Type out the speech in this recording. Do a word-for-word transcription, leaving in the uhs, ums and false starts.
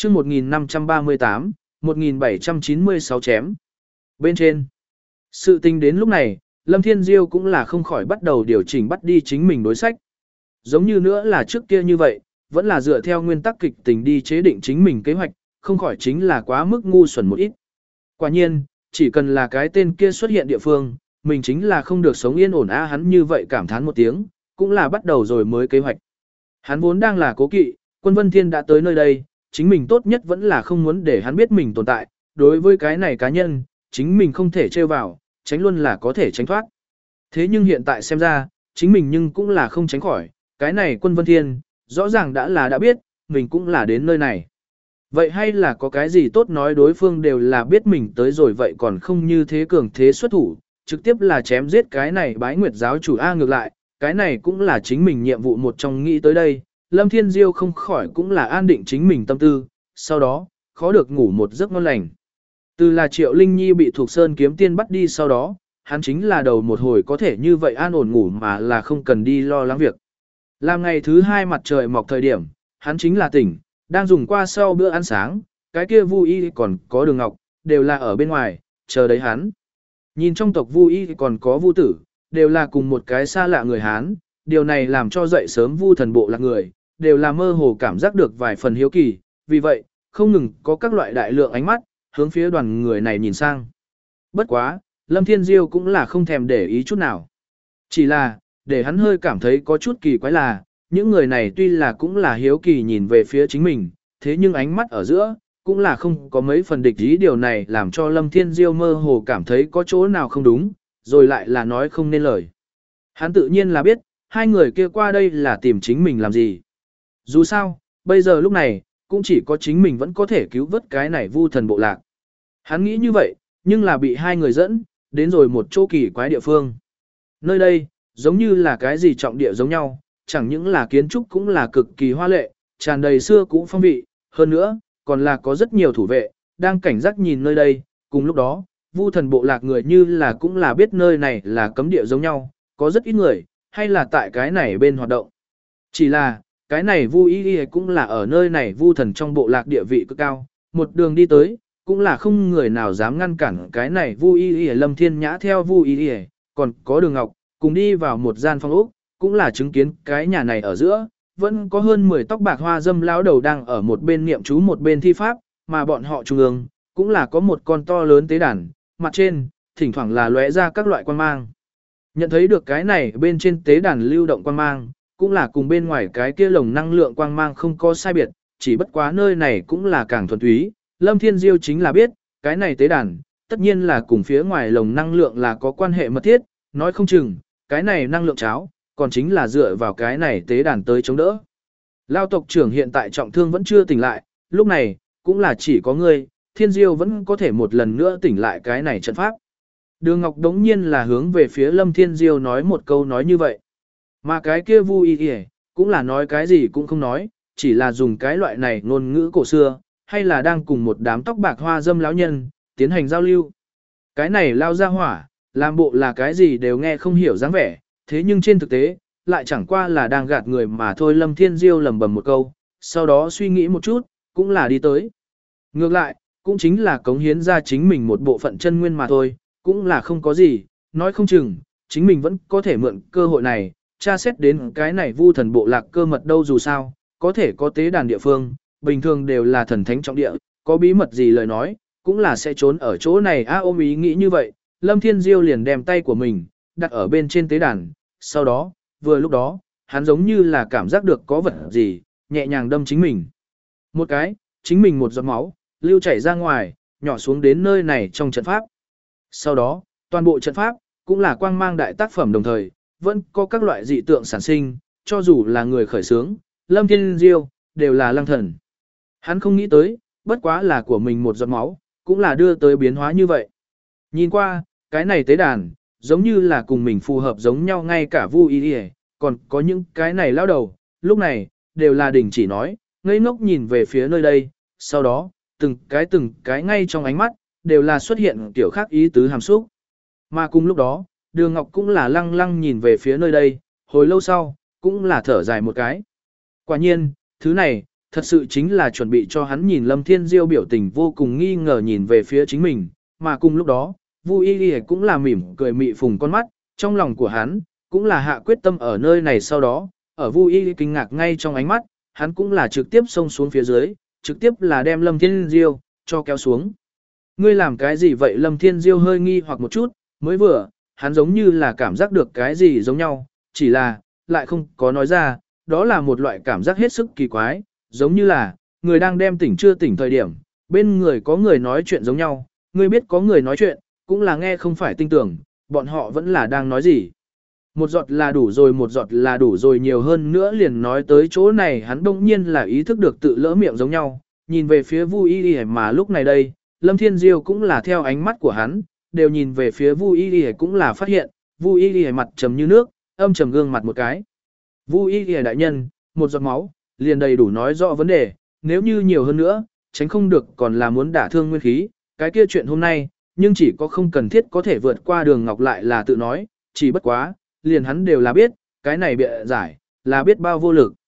chương một nghìn năm trăm ba mươi tám, một nghìn bảy trăm chín mươi sáu chém. Bên trên, sự tình đến lúc này, Lâm Thiên Diêu cũng là không khỏi bắt đầu điều chỉnh bắt đi chính mình đối sách. Giống như nữa là trước kia như vậy, vẫn là dựa theo nguyên tắc kịch tình đi chế định chính mình kế hoạch, không khỏi chính là quá mức ngu xuẩn một ít. Quả nhiên, chỉ cần là cái tên kia xuất hiện địa phương, mình chính là không được sống yên ổn a hắn như vậy cảm thán một tiếng, cũng là bắt đầu rồi mới kế hoạch. Hắn vốn đang là cố kỵ, Quân Vân Thiên đã tới nơi đây, chính mình tốt nhất vẫn là không muốn để hắn biết mình tồn tại, đối với cái này cá nhân, chính mình không thể trêu vào, tránh luôn là có thể tránh thoát. Thế nhưng hiện tại xem ra, chính mình nhưng cũng là không tránh khỏi, cái này Quân Vân Thiên, rõ ràng đã là đã biết, mình cũng là đến nơi này. Vậy hay là có cái gì tốt nói đối phương đều là biết mình tới rồi vậy còn không như thế cường thế xuất thủ, trực tiếp là chém giết cái này bái nguyệt giáo chủ A ngược lại, cái này cũng là chính mình nhiệm vụ một trong nghĩ tới đây, Lâm Thiên Diêu không khỏi cũng là an định chính mình tâm tư, sau đó, khó được ngủ một giấc ngon lành. Từ là Triệu Linh Nhi bị Thục Sơn kiếm tiên bắt đi sau đó, hắn chính là đầu một hồi có thể như vậy an ổn ngủ mà là không cần đi lo lắng việc. Làm ngày thứ hai mặt trời mọc thời điểm, hắn chính là tỉnh, đang dùng qua sau bữa ăn sáng, cái kia Vu Y còn có Đường Ngọc, đều là ở bên ngoài, chờ đấy hắn. Nhìn trong tộc Vu Y còn có Vu Tử, đều là cùng một cái xa lạ người Hán, điều này làm cho dậy sớm Vu thần bộ lạc người, đều là mơ hồ cảm giác được vài phần hiếu kỳ, vì vậy, không ngừng có các loại đại lượng ánh mắt, hướng phía đoàn người này nhìn sang. Bất quá, Lâm Thiên Diêu cũng là không thèm để ý chút nào. Chỉ là, để hắn hơi cảm thấy có chút kỳ quái là, những người này tuy là cũng là hiếu kỳ nhìn về phía chính mình, thế nhưng ánh mắt ở giữa, cũng là không có mấy phần địch ý điều này làm cho Lâm Thiên Diêu mơ hồ cảm thấy có chỗ nào không đúng, rồi lại là nói không nên lời. Hắn tự nhiên là biết, hai người kia qua đây là tìm chính mình làm gì. Dù sao, bây giờ lúc này, cũng chỉ có chính mình vẫn có thể cứu vớt cái này Vu thần bộ lạc. Hắn nghĩ như vậy, nhưng là bị hai người dẫn, đến rồi một chỗ kỳ quái địa phương. Nơi đây, giống như là cái gì trọng địa giống nhau, chẳng những là kiến trúc cũng là cực kỳ hoa lệ, tràn đầy xưa cũ phong vị, hơn nữa, còn là có rất nhiều thủ vệ, đang cảnh giác nhìn nơi đây, cùng lúc đó, Vu thần bộ lạc người như là cũng là biết nơi này là cấm địa giống nhau, có rất ít người, hay là tại cái này bên hoạt động. Chỉ là, cái này Vu Y Y cũng là ở nơi này Vu thần trong bộ lạc địa vị cực cao, một đường đi tới, cũng là không người nào dám ngăn cản cái này Vu Y Y Lâm Thiên Nhã theo Vu Y Y, còn có Đường Ngọc, cùng đi vào một gian phòng ốc, cũng là chứng kiến cái nhà này ở giữa, vẫn có hơn mười tóc bạc hoa dâm lão đầu đang ở một bên niệm chú một bên thi pháp, mà bọn họ trung ương, cũng là có một con to lớn tế đàn, mặt trên, thỉnh thoảng là lóe ra các loại quan mang. Nhận thấy được cái này bên trên tế đàn lưu động quang mang, cũng là cùng bên ngoài cái kia lồng năng lượng quang mang không có sai biệt, chỉ bất quá nơi này cũng là càng thuần túy. Lâm Thiên Diêu chính là biết, cái này tế đàn, tất nhiên là cùng phía ngoài lồng năng lượng là có quan hệ mật thiết, nói không chừng, cái này năng lượng cháo, còn chính là dựa vào cái này tế đàn tới chống đỡ. Lao tộc trưởng hiện tại trọng thương vẫn chưa tỉnh lại, lúc này, cũng là chỉ có ngươi, Thiên Diêu vẫn có thể một lần nữa tỉnh lại cái này trận pháp. Đường Ngọc đống nhiên là hướng về phía Lâm Thiên Diêu nói một câu nói như vậy. Mà cái kia Vu Y Y, cũng là nói cái gì cũng không nói, chỉ là dùng cái loại này ngôn ngữ cổ xưa, hay là đang cùng một đám tóc bạc hoa dâm lão nhân, tiến hành giao lưu. Cái này lao ra hỏa, làm bộ là cái gì đều nghe không hiểu dáng vẻ, thế nhưng trên thực tế, lại chẳng qua là đang gạt người mà thôi. Lâm Thiên Diêu lầm bầm một câu, sau đó suy nghĩ một chút, cũng là đi tới. Ngược lại, cũng chính là cống hiến ra chính mình một bộ phận chân nguyên mà thôi, cũng là không có gì, nói không chừng, chính mình vẫn có thể mượn cơ hội này, tra xét đến cái này Vu thần bộ lạc cơ mật đâu dù sao, có thể có tế đàn địa phương, bình thường đều là thần thánh trọng địa, có bí mật gì lời nói, cũng là sẽ trốn ở chỗ này a ôm ý nghĩ như vậy, Lâm Thiên Diêu liền đem tay của mình, đặt ở bên trên tế đàn, sau đó, vừa lúc đó, hắn giống như là cảm giác được có vật gì, nhẹ nhàng đâm chính mình. Một cái, chính mình một giọt máu, lưu chảy ra ngoài, nhỏ xuống đến nơi này trong trận pháp. Sau đó, toàn bộ trận pháp, cũng là quang mang đại tác phẩm đồng thời, vẫn có các loại dị tượng sản sinh, cho dù là người khởi xướng, Lâm Thiên Diêu, đều là lăng thần. Hắn không nghĩ tới, bất quá là của mình một giọt máu, cũng là đưa tới biến hóa như vậy. Nhìn qua, cái này tế đàn, giống như là cùng mình phù hợp giống nhau ngay cả Vu Y Y, còn có những cái này lao đầu, lúc này, đều là đình chỉ nói, ngây ngốc nhìn về phía nơi đây, sau đó, từng cái từng cái ngay trong ánh mắt, đều là xuất hiện kiểu khác ý tứ hàm xúc. Mà cùng lúc đó, Đường Ngọc cũng là lăng lăng nhìn về phía nơi đây, hồi lâu sau, cũng là thở dài một cái. Quả nhiên, thứ này, Thật sự chính là chuẩn bị cho hắn nhìn Lâm Thiên Diêu biểu tình vô cùng nghi ngờ nhìn về phía chính mình, mà cùng lúc đó, Vu Y Y cũng là mỉm cười mị phùng con mắt, trong lòng của hắn cũng là hạ quyết tâm ở nơi này sau đó, ở Vu Y Y kinh ngạc ngay trong ánh mắt, hắn cũng là trực tiếp xông xuống phía dưới, trực tiếp là đem Lâm Thiên Diêu cho kéo xuống. Ngươi làm cái gì vậy? Lâm Thiên Diêu hơi nghi hoặc một chút, mới vừa, hắn giống như là cảm giác được cái gì giống nhau, chỉ là, lại không có nói ra, đó là một loại cảm giác hết sức kỳ quái, giống như là, người đang đem tỉnh chưa tỉnh thời điểm, bên người có người nói chuyện giống nhau, ngươi biết có người nói chuyện, cũng là nghe không phải tinh tưởng, bọn họ vẫn là đang nói gì. Một giọt là đủ rồi, một giọt là đủ rồi, nhiều hơn nữa liền nói tới chỗ này hắn đông nhiên là ý thức được tự lỡ miệng giống nhau, nhìn về phía Vu Y Y mà lúc này đây, Lâm Thiên Diêu cũng là theo ánh mắt của hắn, đều nhìn về phía Vu Y Y cũng là phát hiện, Vu Y Y mặt trầm như nước, âm trầm gương mặt một cái. Vu Y Y đại nhân, một giọt máu, liền đầy đủ nói rõ vấn đề, nếu như nhiều hơn nữa, tránh không được còn là muốn đả thương nguyên khí, cái kia chuyện hôm nay, nhưng chỉ có không cần thiết có thể vượt qua Đường Ngọc lại là tự nói, chỉ bất quá, liền hắn đều là biết, cái này bịa giải, là biết bao vô lực.